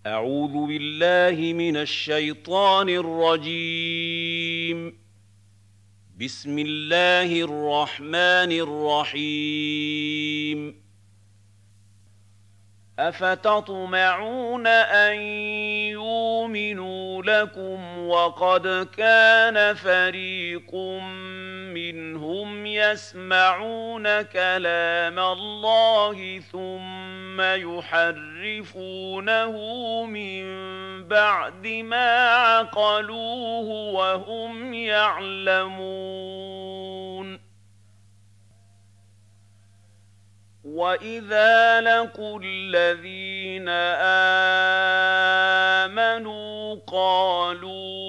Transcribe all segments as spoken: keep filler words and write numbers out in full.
أعوذ بالله من الشيطان الرجيم. بسم الله الرحمن الرحيم. أفتطمعون أن يؤمنوا لكم وقد كان فريق منهم يسمعون كلام الله ثم يحرفونه من بعد ما عقلوه وهم يعلمون. وَإِذَا لَقُوا الَّذِينَ آمَنُوا قَالُوا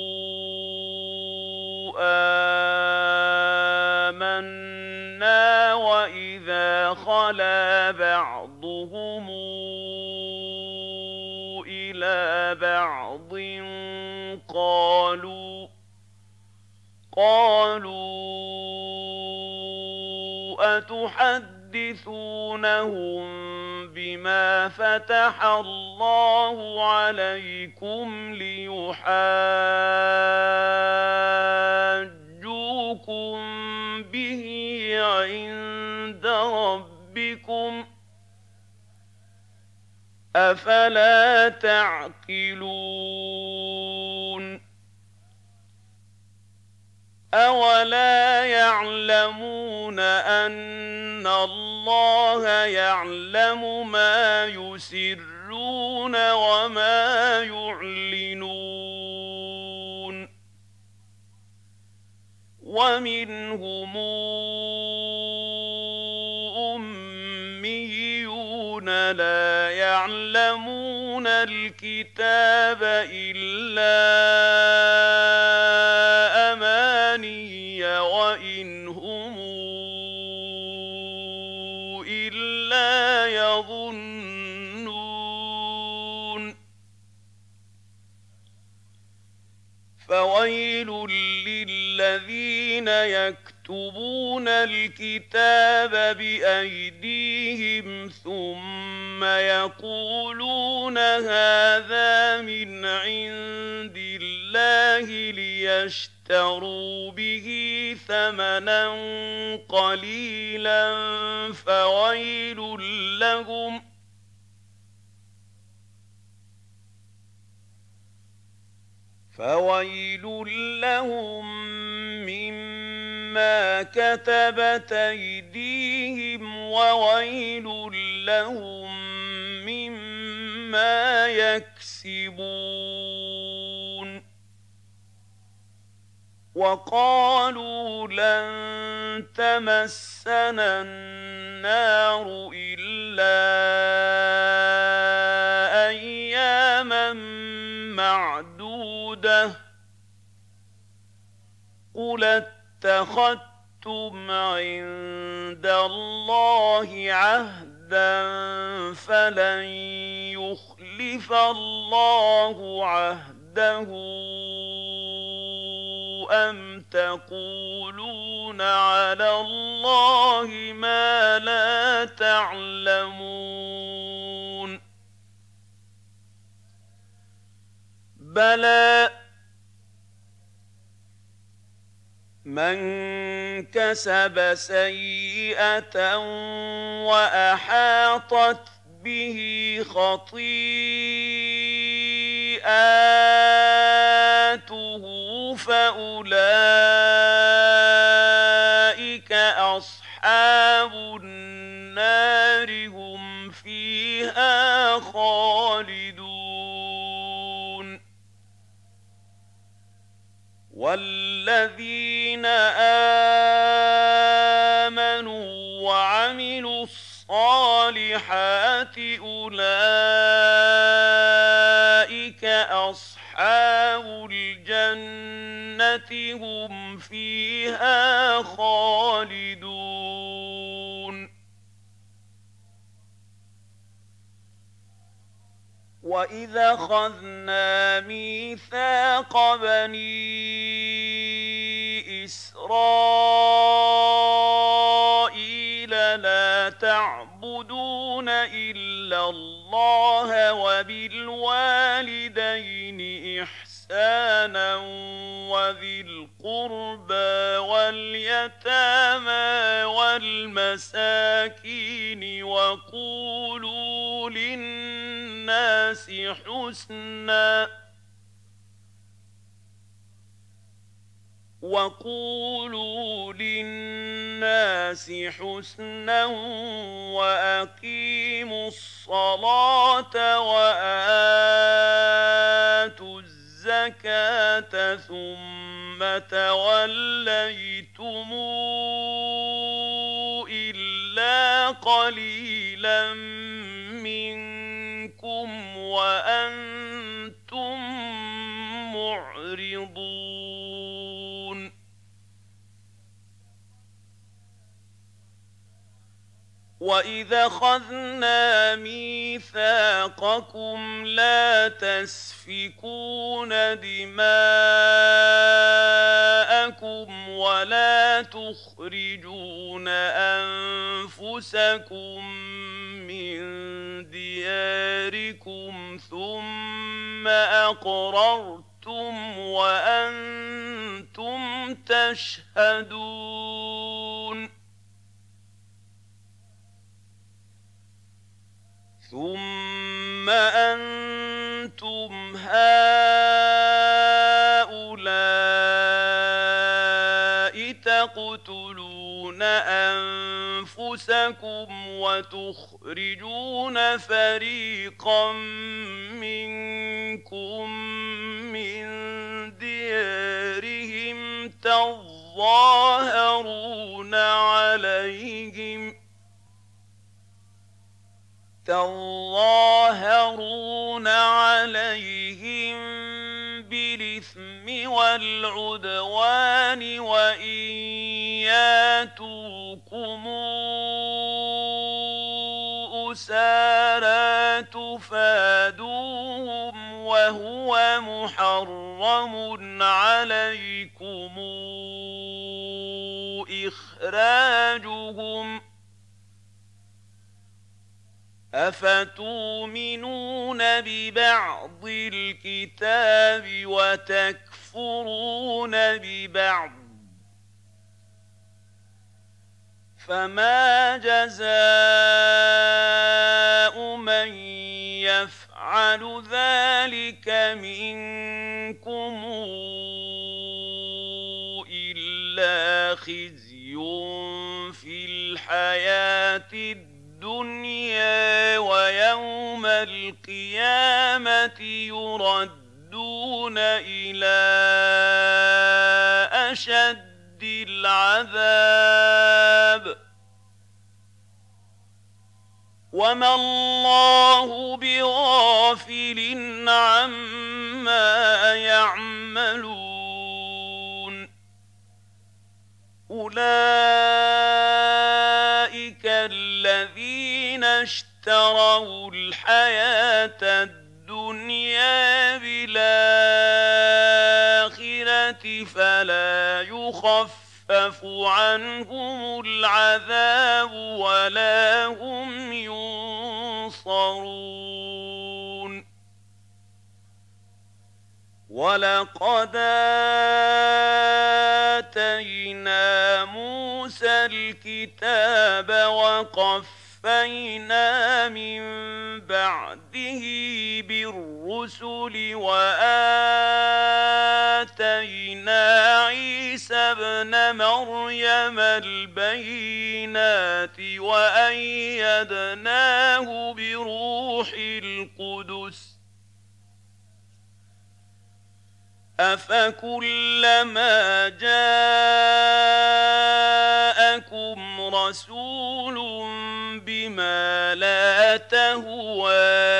آمَنَّا وَإِذَا خَلَا بَعْضُهُمْ إِلَىٰ بَعْضٍ قَالُوا قَالُوا أَتُحَدِّثُونَهُم بما فتح الله عليكم ليحاجوكم به عند ربكم أفلا تعقلون. أَوَلَا يَعْلَمُونَ أَنَّ اللَّهَ يَعْلَمُ مَا يُسِرُّونَ وَمَا يُعْلِنُونَ. وَمِنْهُمْ أُمِّيُّونَ لَا يَعْلَمُونَ الْكِتَابَ إِلَّا أَمَانِيَّ وَإِنْ هُمْ إِلَّا يَظُنُّونَ. فَوَيْلٌ لِّلَّذِينَ يَكْتُبُونَ الْكِتَابَ بِأَيْدِيهِمْ ثُمَّ يَقُولُونَ هَٰذَا مِنْ عِندِ اللَّهِ لِيَشْتَرُوا بِهِ ثَمَنًا قَلِيلًا فَوَيْلٌ لَّهُمْ فَوَيْلٌ لَّهُم مِّمَّا كَتَبَتْ أَيْدِيهِمْ وَوَيْلٌ لَّهُم مِّمَّا يَكْسِبُونَ. وَقَالُوا لَن تَمَسَّنَا النَّارُ إِلَّا أَيَّامًا مَّعْدُودَةً قُلِ اتَّخَذْتُمْ عِندَ اللَّهِ عَهْدًا فَلَن يُخْلِفَ اللَّهُ عَهْدَهُ أَمْ تَقُولُونَ عَلَى اللَّهِ مَا لَا تَعْلَمُونَ. بَلَىٰ مَن كَسَبَ سَيِّئَةً وَأَحَاطَتْ بِهِ خَطِيئَاتُهُ فَأُولَٰئِكَ أَصْحَابُ النَّارِ هُمْ فِيهَا خَالِدُونَ. وَالَّذِينَ آمَنُوا وَعَمِلُوا الصَّالِحَاتِ أُولَٰئِكَ أَصْحَابُ الْجَنَّةِ هُمْ فِيهَا خَالِدُونَ. وَإِذَا أَخَذْنَا مِيثَاقَ بَنِي إِسْرَائِيلَ لَا تعبدون إلا الله وبالوالدين إحسانا وذي القربى واليتامى والمساكين وقولوا للناس حسنا وقولوا للناس حسنا وأقيموا الصلاة وآتوا الزكاة ثم توليتم إلا قليلا منكم وأنتم معرضون وَإِذْ أَخَذْنَا مِيثَاقَكُمْ لَا تَسْفِكُونَ دِمَاءَكُمْ وَلَا تُخْرِجُونَ أَنفُسَكُم مِّن دِيَارِكُمْ ثُمَّ أَقْرَرْتُمْ وَأَنتُمْ تَشْهَدُونَ ثُمَّ أَنتُمْ هَٰؤُلَاءِ تَقْتُلُونَ أَنفُسَكُمْ وَتُخْرِجُونَ فَرِيقًا مِّنكُم مِّن دِيَارِهِمْ تَظَاهَرُونَ عَلَيْهِمْ تظاهرون عليهم بالإثم والعدوان وإن ياتوكم أسارى تفادوهم وهو محرم عليكم إخراجهم أفتؤمنون ببعض الكتاب وتكفرون ببعض فما جزاء من يفعل ذلك منكم إلا خزي في الحياة الدنيا الدنيا ويوم القيامة يردون إلى أشد العذاب وما الله بغافل عما يعملون أولئك الذين اشتروا الحياة الدنيا بالآخرة فلا يخفف عنهم العذاب ولا هم ينصرون ولقد آتينا موسى الكتاب وقفينا من بعده بالرسل وآتينا عيسى ابن مريم البينات وأيدناه بروح القدس أفكلما جاءكم رسول بما لا تهوى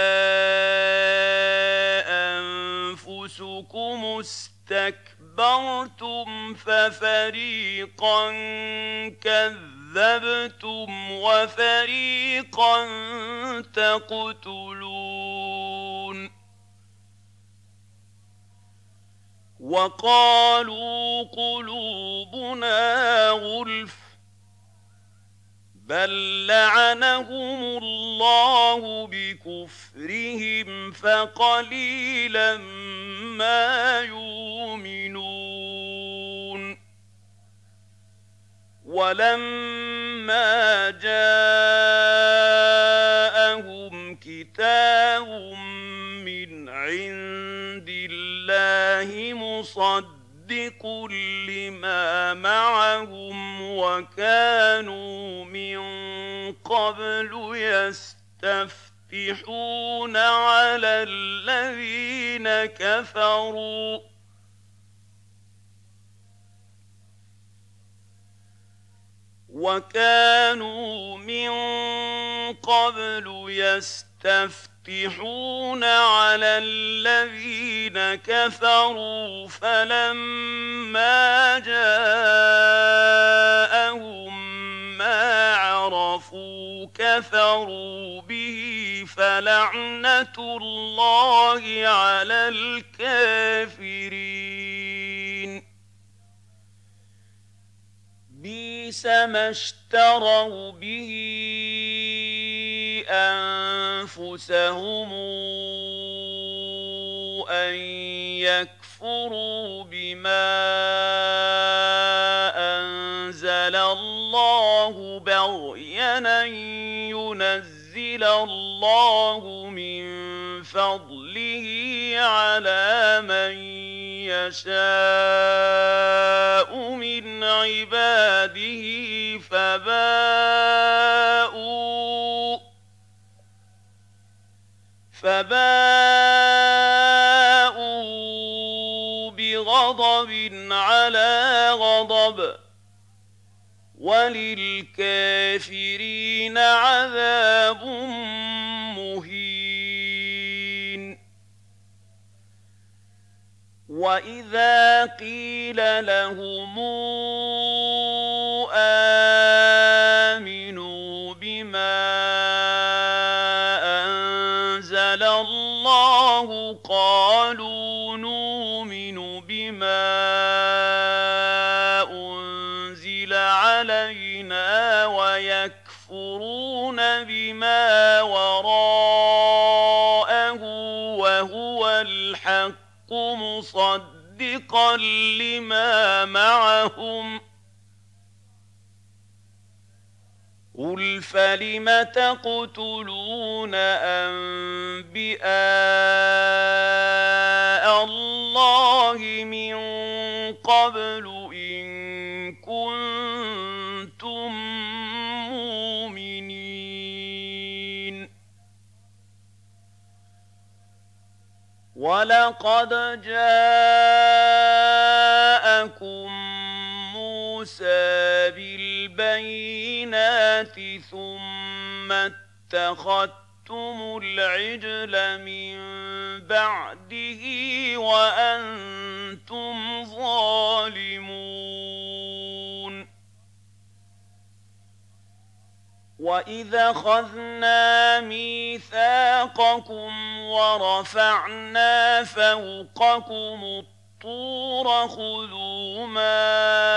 أنفسكم استكبرتم ففريقا كذبتم وفريقا تقتلون وقالوا قلوبنا غلف بل لعنهم الله بكفرهم فقليلا ما يؤمنون ولما جاءهم كتاب من عند الله مصدق لما معهم وكانوا من قبل يستفتحون على الذين كفروا وكانوا من قبل يستفتحون على الذين كفروا فلما جاءهم ما عرفوا كفروا به فلعنة الله على الكافرين بئس ما اشتروا به أنفسهم أن يكفروا بما أنزل الله بغيا أن ينزل الله من فضله على من يشاء من عباده فباءوا فباءوا بغضب على غضب وللكافرين عذاب مهين وإذا قيل لهم آمنوا بما أنزل الله قالوا نؤمن بما أنزل علينا ويكفرون بما وراءه وهو الحق مصدقا لما معهم قل فلم تقتلون أنبياء الله من قبل إن كنتم مؤمنين ولقد جاءكم موسى بالبينات ثم اتخذتم العجل من بعده وأنتم ظالمون وَإِذْ أَخَذْنَا مِيثَاقَكُمْ وَرَفَعْنَا فَوْقَكُمُ الطُّورَ خُذُوا مَا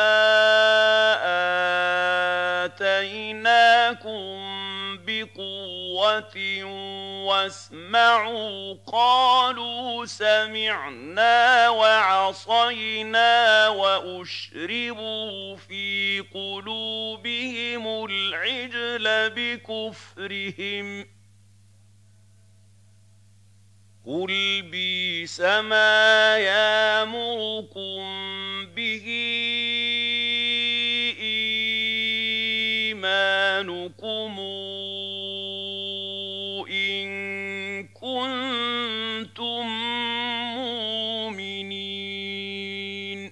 آتَيْنَاكُمْ بِقُوَّةٍ وَاسْمَعُوا قَالُوا سَمِعْنَا وَعَصَيْنَا وَأُشْرِبُوا فِي قُلُوبِهِمُ الْعِجْلَ بِكُفْرِهِمْ قُلْ بِئْسَ مَا يَأْمُرُكُم بِهِ إِيمَانُكُمْ إِن كُنتُم مُّؤْمِنِينَ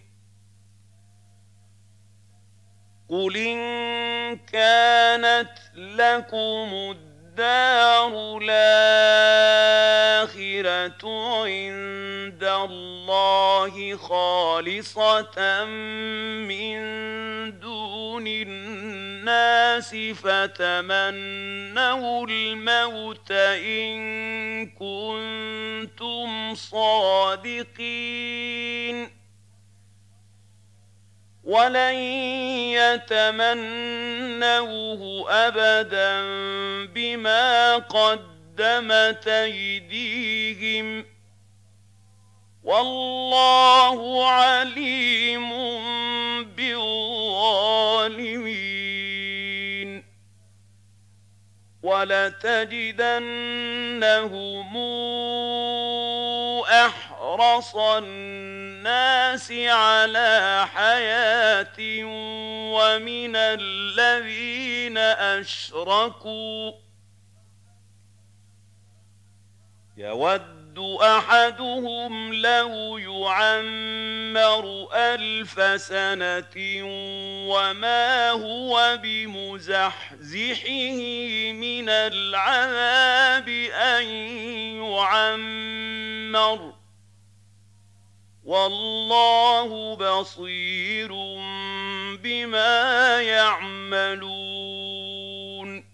قُلْ إِن كَانَتْ لَكُمُ الدَّارُ الْآخِرَةُ عِندَ اللَّهِ خَالِصَةً مِّن دُونِ النَّاسِ فَتَمَنَّوُا الْمَوْتَ إِن كُنتُمْ صَادِقِينَ ولن يتمنوه أبدا بما قدمت أيديهم والله عليم بالظالمين. ولتجدنهم أحرص الناس على حياة ومن الذين أشركوا يود أحدهم لو يعمر ألف سنة وما هو بمزحزحه من العذاب أن يعمر والله بصير بما يعملون.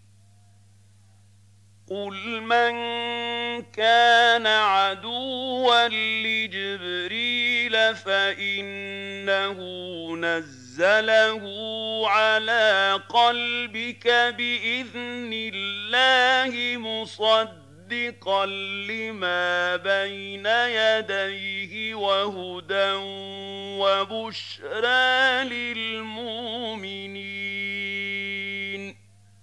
قل من كان عدوا لجبريل فإنه نزله على قلبك بإذن الله مصدقا لما بين يديه وهدى وبشرى للمؤمنين.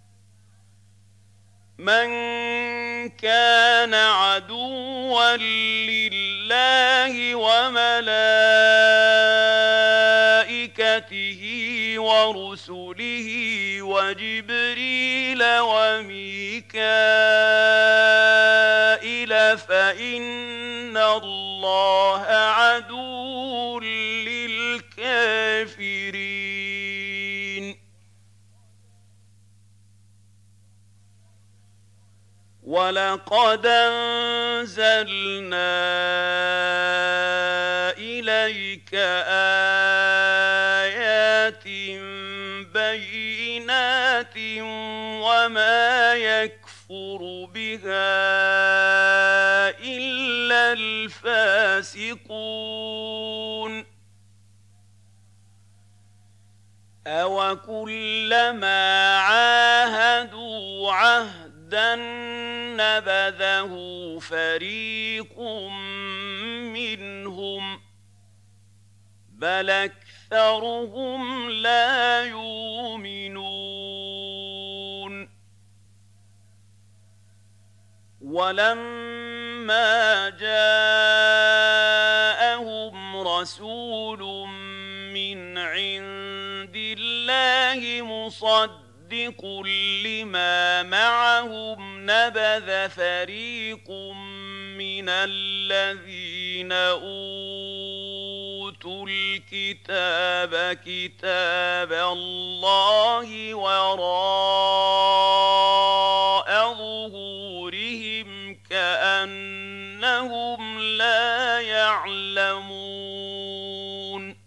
من كان عدوا لله وملائكته ورسله وجبريل وميكائيل فإن الله عدو للكافرين. ولقد أنزلنا إليك آيات بينات وما يكفر بها إلا الفاسقون. أوكلما عاهدوا عهدا نبذه فريق منهم بل أكثرهم لا يؤمنون. ولما جاءهم رسول من عند الله مصدق مصدق لما معهم نبذ فريق من الذين أوتوا الكتاب كتاب الله وراء ظهورهم كأنهم لا يعلمون.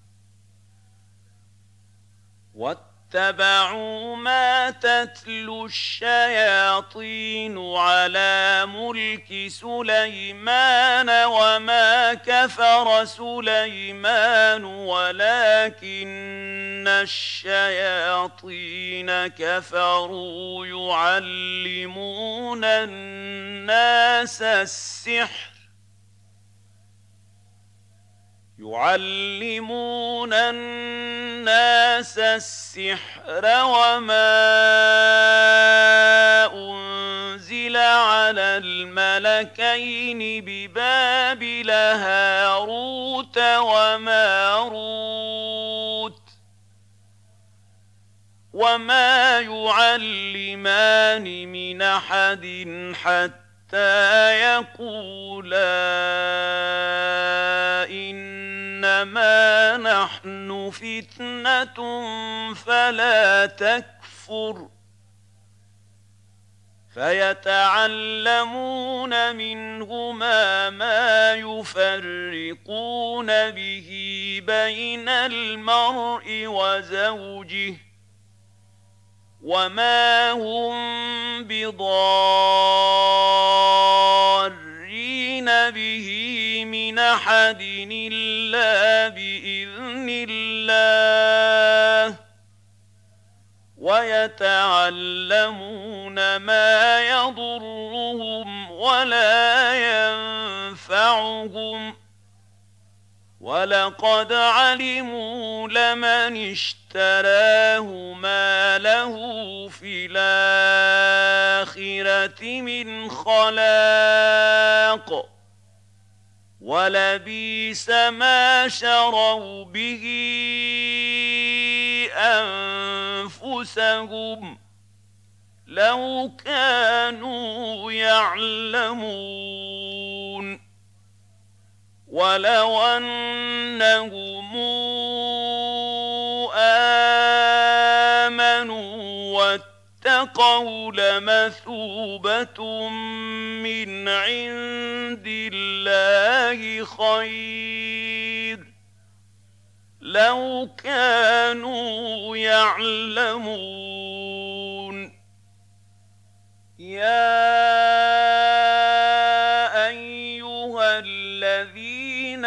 اتبعوا ما تتلو الشياطين على ملك سليمان وما كفر سليمان ولكن الشياطين كفروا يعلمون الناس السحر يعلمون الناس السحر وما أنزل على الملكين ببابل هاروت وماروت وما يعلمان من أحد حتى يقولا إنما نحن فتنة فلا تكفر فيتعلمون منهما ما يفرقون به بين المرء وزوجه وما هم بضارين به من أحد إلا بإذن الله الله ويتعلمون ما يضرهم ولا ينفعهم ولقد علموا لمن اشتراه ما له في الآخرة من خلاق ولبئس ما شروا به أنفسهم لو كانوا يعلمون ولو أنهم آمنوا واتقوا لمثوبة من عند الله خير لو كانوا يعلمون يا أيها الذين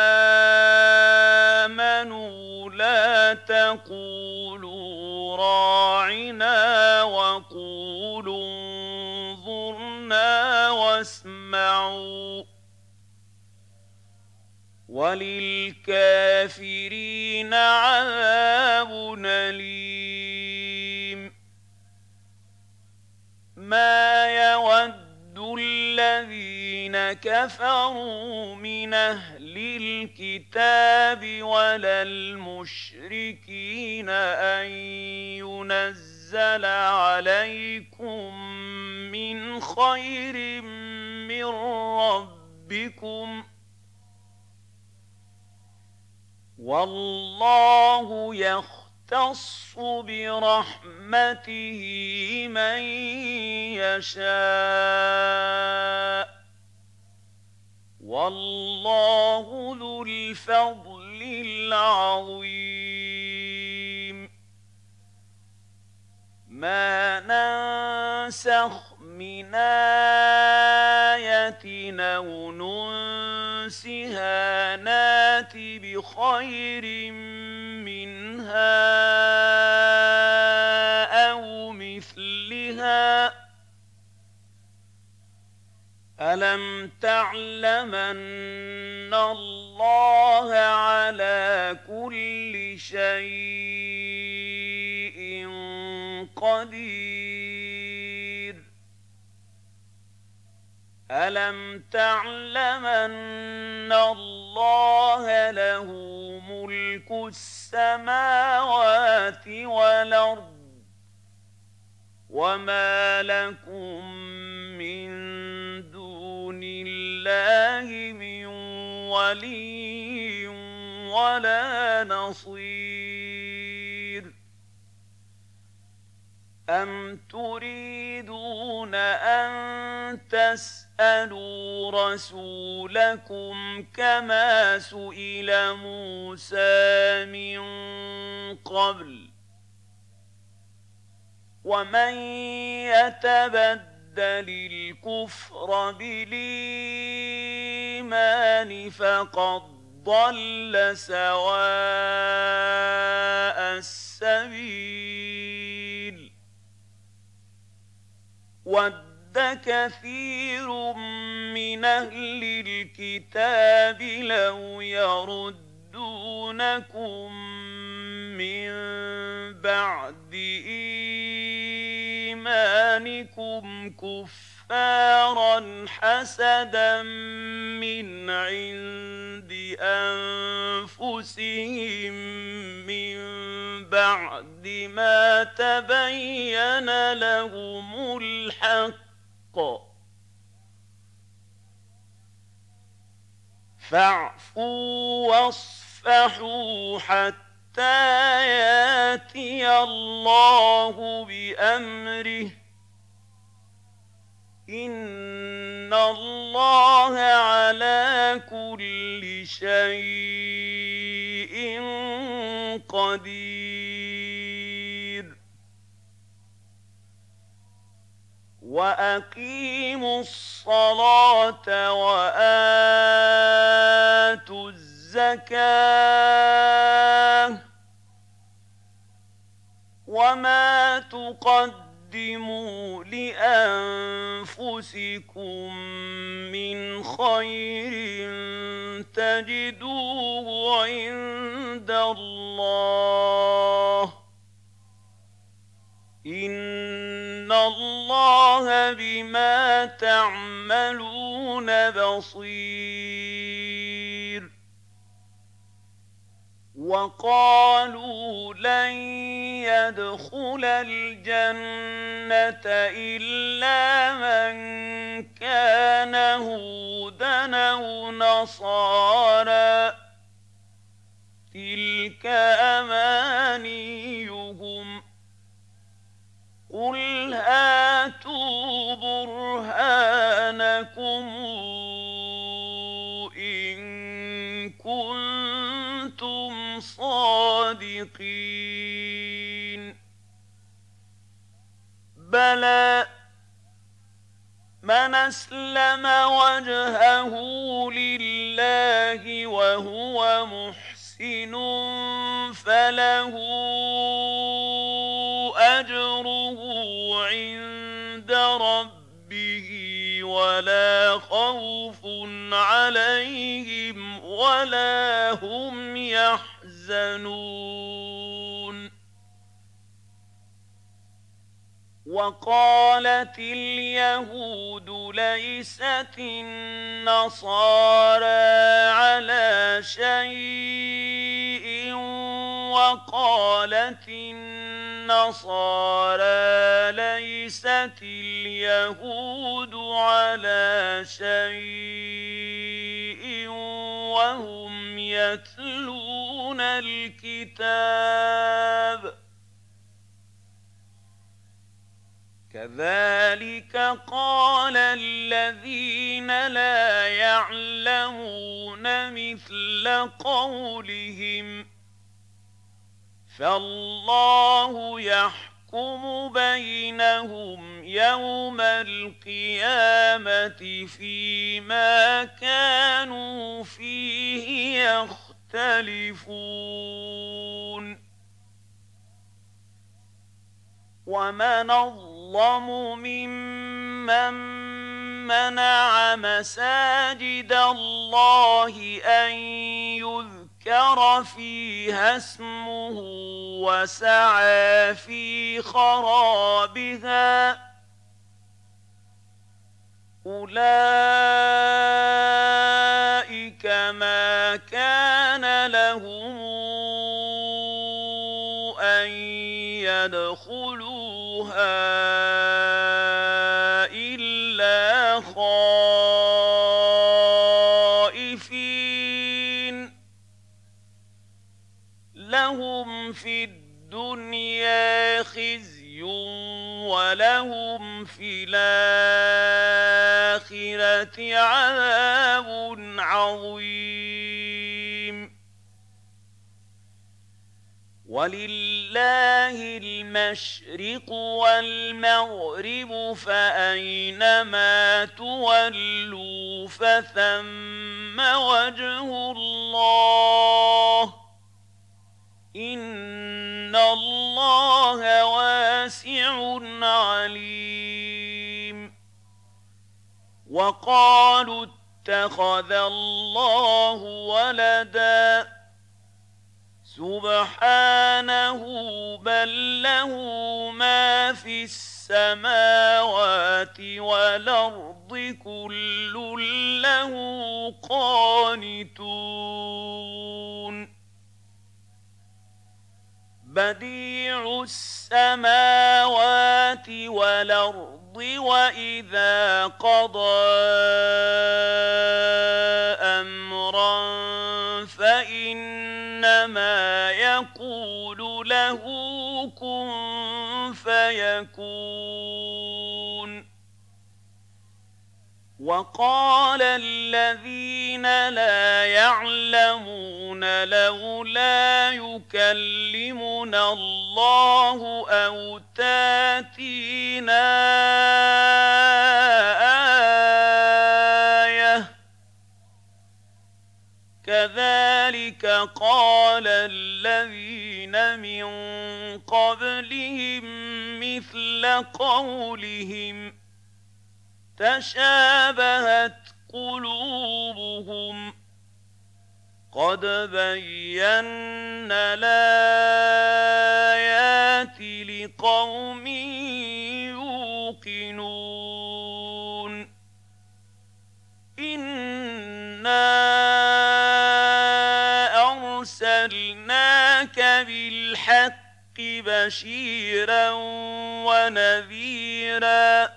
آمنوا لا تقولوا راعنا وقولوا انظرنا واسمعوا وللكافرين عذاب أليم ما يود الذين كفروا من أهل الكتاب ولا المشركين أن ينزل عليكم من خير من ربكم والله يختص برحمته من يشاء والله ذو الفضل العظيم ما ننسخ من آية أو ننسها نات بخير منها أو مثلها ألم تعلم أن الله على كل شيء قدير ألم تعلم أن الله له ملك السماوات والأرض وما لكم من دون الله من ولي ولا نصير أم تريدون أن تسألوا رسولكم كما سئل موسى من قبل ومن يتبدل الكفر بالإيمان فقد ضل سواء السبيل ود كثير من أهل الكتاب لو يردونكم من بعد إيمانكم كفارا حسدا من عند أنفسهم من بعد ما تبين لهم الحق فاعفوا واصفحوا حتى ياتي الله بأمره إن الله على كل شيء قدير وأقيموا الصلاة وآتوا الزكاة وما تقدموا لأنفسكم من خير تجدوه عند الله إن الله بما تعملون بصير وقالوا لن يدخل الجنة إلا من كان هودا أو نصارى تلك أمانيهم قل هاتوا برهانكم إن كنتم صادقين بلى من أسلم وجهه لله وهو محسن فله أجره عند ربه ولا خوف عليهم ولا هم يحزنون وقالت اليهود ليست النصارى على شيء وقالت النصارى ليست اليهود على شيء وهم يتلون الكتاب كذلك قال الذين لا يعلمون مثل قولهم فالله يحكم بينهم يوم القيامة فيما كانوا فيه يختلفون ومن أظلم ممن منع مساجد الله أن يذكر فيها اسمه وسعى في خرابها أولئك ما كان لهم أن يدخلوها إلا خائفين لهم في الدنيا خزي ولهم في الآخرة عذاب عظيم ولله المشرق والمغرب فأينما تولوا فثم وجه الله إن الله واسع عليم وقالوا اتخذ الله ولدا سبحانه بل له ما في السماوات والأرض كل له قانتون بديع السماوات والأرض وإذا قضى أمرا فإنما يقول له كن فيكون وقال الذين لا يعلمون لولا يكلمنا الله أو تاتينا آية كذلك قال الذين من قبلهم مثل قولهم تشابهت قلوبهم قد بينا الآيات لقوم يوقنون إنا أرسلناك بالحق بشيرا ونذيرا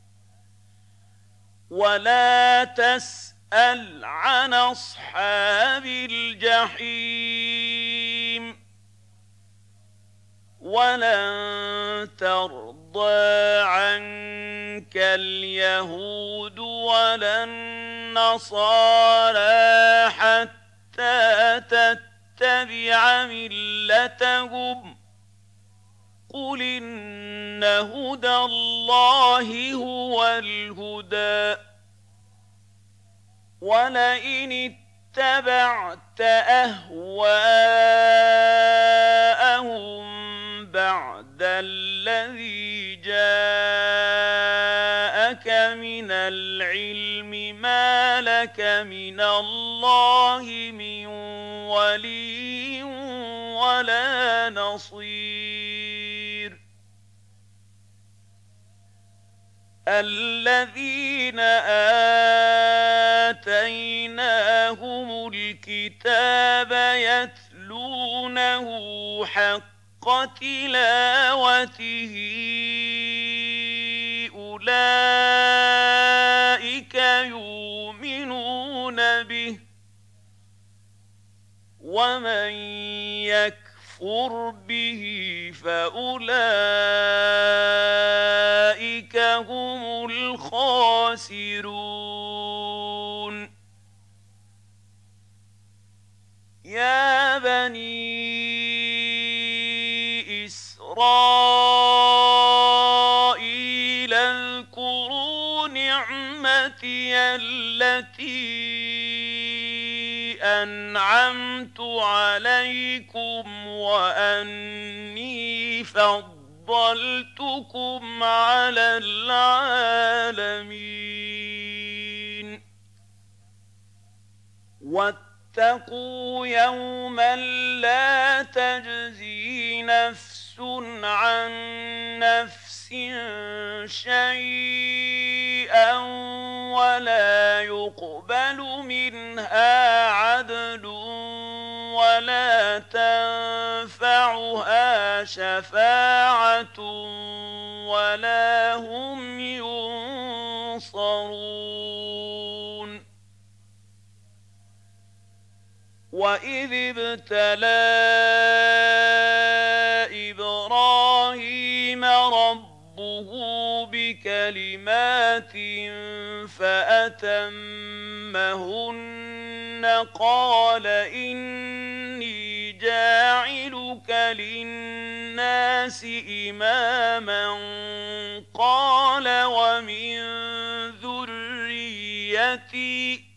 ولا تسأل عن أصحاب الجحيم ولن ترضى عنك اليهود ولا النصارى حتى تتبع ملتهم قل إن هدى الله هو الهدى ولئن اتبعت أهواءهم بعد الذي جاءك من العلم ما لك من الله من ولي ولا نصير الذين آتيناهم الكتاب يتلونه حق تلاوته أولئك يؤمنون به ومن يكفر به فأولئك هم الخاسرون يا بني إسرائيل اذكروا نعمتي التي أنعمت عليكم وأني فضلتكم على العالمين واتقوا يوما لا تجزي نفس عن نفس شيئا ولا يقبل منها عدل ولا تنفعها شفاعة ولا هم ينصرون وإذ ابتلى إبراهيم ربه بكلمات فأتمهن قال إني جاعلك للناس إماما قال ومن ذريتي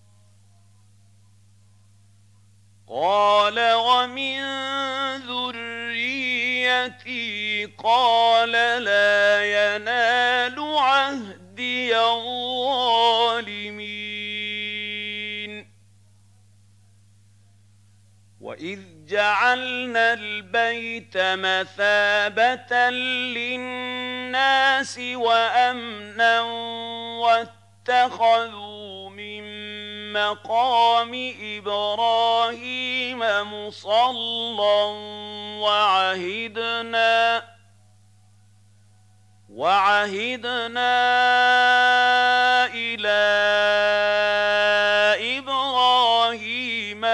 قال ومن ذريتي قال لا ينال عهدي الظالمين وإذ جعلنا البيت مثابة للناس وأمنا واتخذوا من مقام إبراهيم مصلى وعهدنا وعهدنا إلى إبراهيم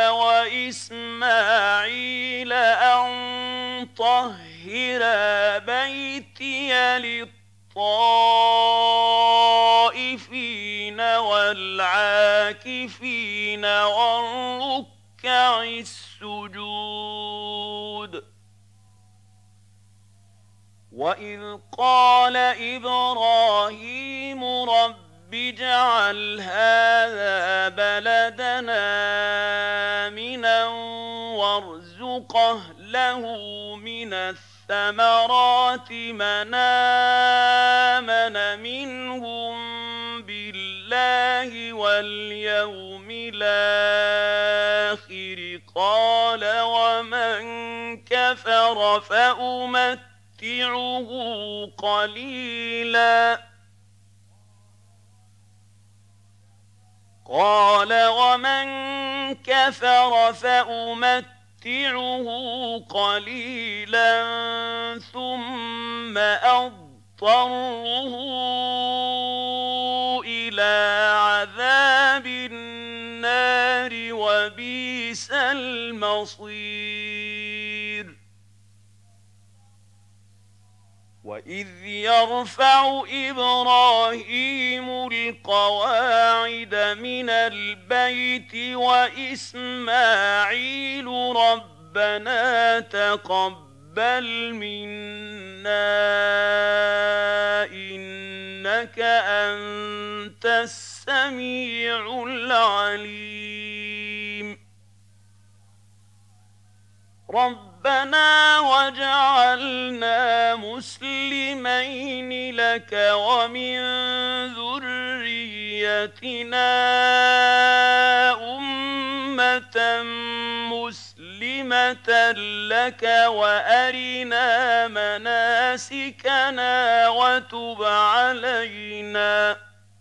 وإسماعيل أن طهر بيتي للطائفين والعاكفين والركع السجود وإذ قال إبراهيم رب اجعل هذا بلدنا آمنا وارزق أهله من الثمرات الثمرات من آمن منهم بالله واليوم الآخر قال ومن كفر فأمتعه قليلا قال ومن كفر فأمتعه قليلا ثم أضطره إلى عذاب النار وبئس المصير وإذ يرفع إبراهيم القواعد من البيت وإسماعيل ربنا تقبل منا إنك أنت السميع العليم ربنا واجعلنا مسلمين لك ومن ذريتنا أمة مسلمة لك وأرنا مناسكنا وتب علينا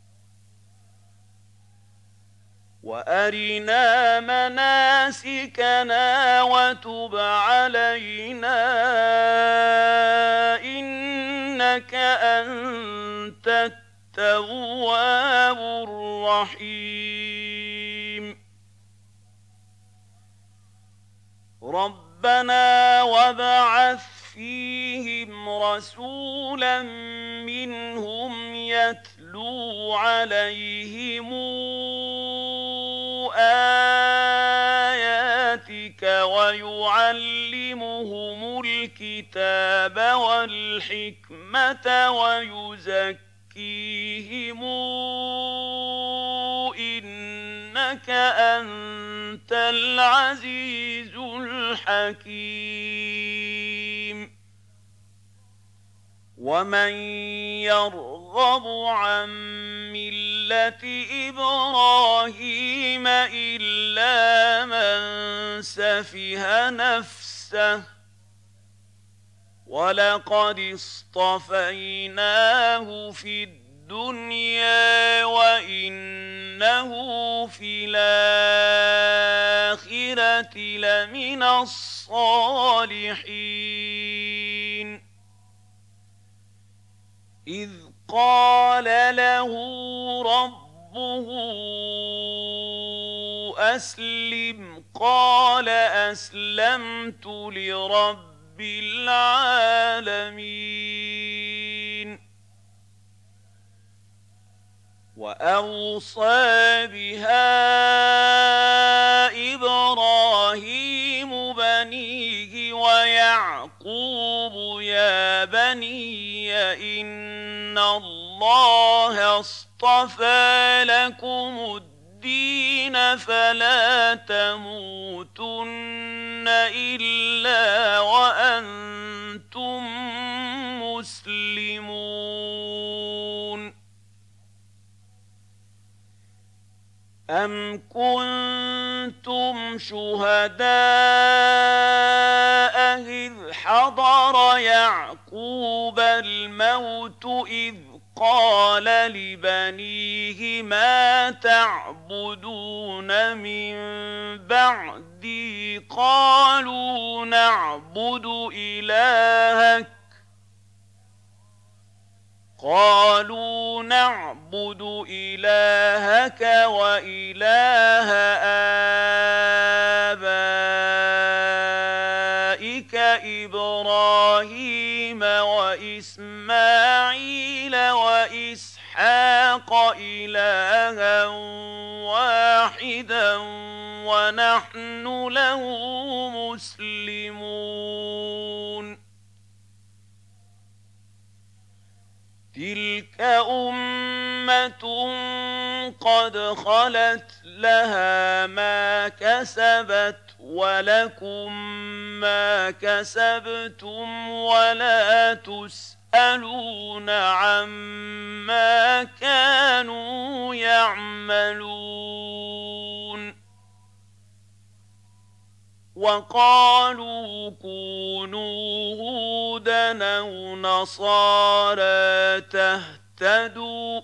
وأرنا مناسكنا وتب علينا إنك أنت التواب الرحيم ربنا وابعث فيهم رسولا منهم يتلو عليهم آياتك ويعلمهم الكتاب والحكمة ويزكيهم إنك أنت العزيز الحكيم ومن يرغب عن ملة إبراهيم إلا من سفه نفسه ولقد اصطفيناه في الدنيا وإنه في الآخرة لمن الصالحين إذ قال له ربه أسلم قال أسلمت لرب العالمين وأوصى بها إبراهيم بنيه ويعقوب يا بني إن الله اصطفى لكم الدين فلا تموتن إلا وأنتم مسلمون أم كنتم شهداء إذ حضر يعقوب الموت إذ قال لبنيه ما تعبدون من بعدي قالوا نعبد إلهك قالوا نعبد إلهك وإله آبائك إبراهيم وإسماعيل وإسحاق إلها واحدا ونحن له مسلمون تلك أمة قد خلت لها ما كسبت وَلَكُم مَّا كَسَبْتُمْ وَلَا تُسْأَلُونَ عَمَّا كَانُوا يَعْمَلُونَ وَقَالُوا كُونُوا هُودًا أَوْ نَصَارَىٰ تَهْتَدُوا ۗ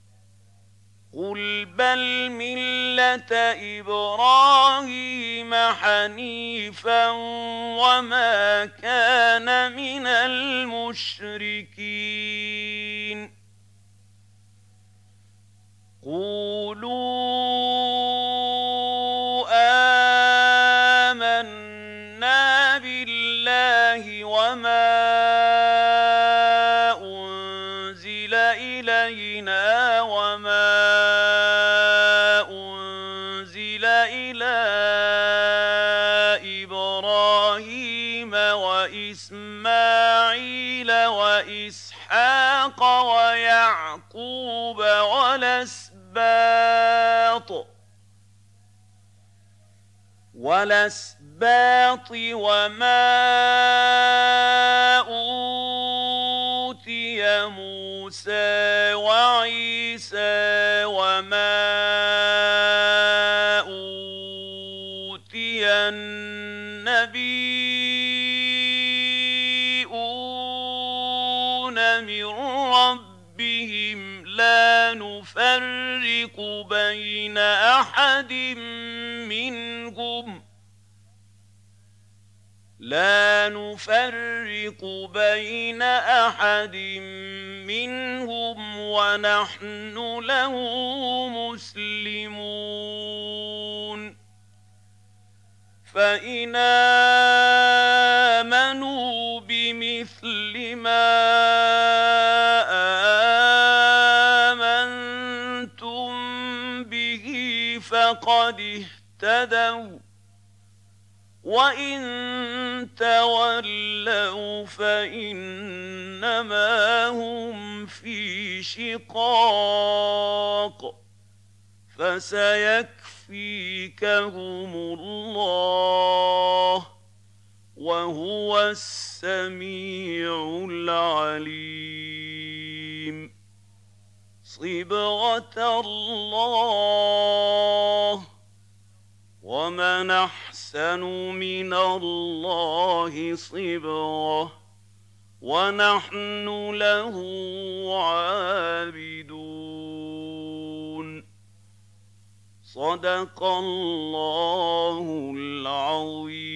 قُلْ بَلْ مِلَّةَ إِبْرَاهِيمَ حَنِيفًا وَمَا كَانَ مِنَ الْمُشْرِكِينَ قُولُوا آمَنَّا بِاللَّهِ وَمَا أُنزِلَ إِلَيْنَا وَمَا أُنزِلَ إِلَىٰ إِبْرَاهِيمَ وَإِسْمَاعِيلَ وَإِسْحَاقَ وَيَعْقُوبَ وَالْأَسْبَاطِ وَالْأَسْبَاطِ وَمَا أُوتِيَ مُوسَىٰ وَعِيسَىٰ وَمَا أُوتِيَ النَّبِيُّونَ مِن رَّبِّهِمْ لَا نُفَرِّقُ بَيْنَ أَحَدٍ مِّنْهُمْ لا نفرق بين أحد منهم ونحن له مسلمون فإن آمنوا بمثل ما آمنتم به فقد اهتدوا وَإِن تَوَلَّوْا فَإِنَّمَا هُمْ فِي شِقَاقٍ فَسَيَكْفِيكَهُمُ اللَّهُ وَهُوَ السَّمِيعُ الْعَلِيمُ صِبْغَةَ اللَّهِ وَمَنْ أَحْسَنُ مِنَ اللَّهِ صِبْغَةً وَنَحْنُ لَهُ عَابِدُونَ صدق الله العظيم.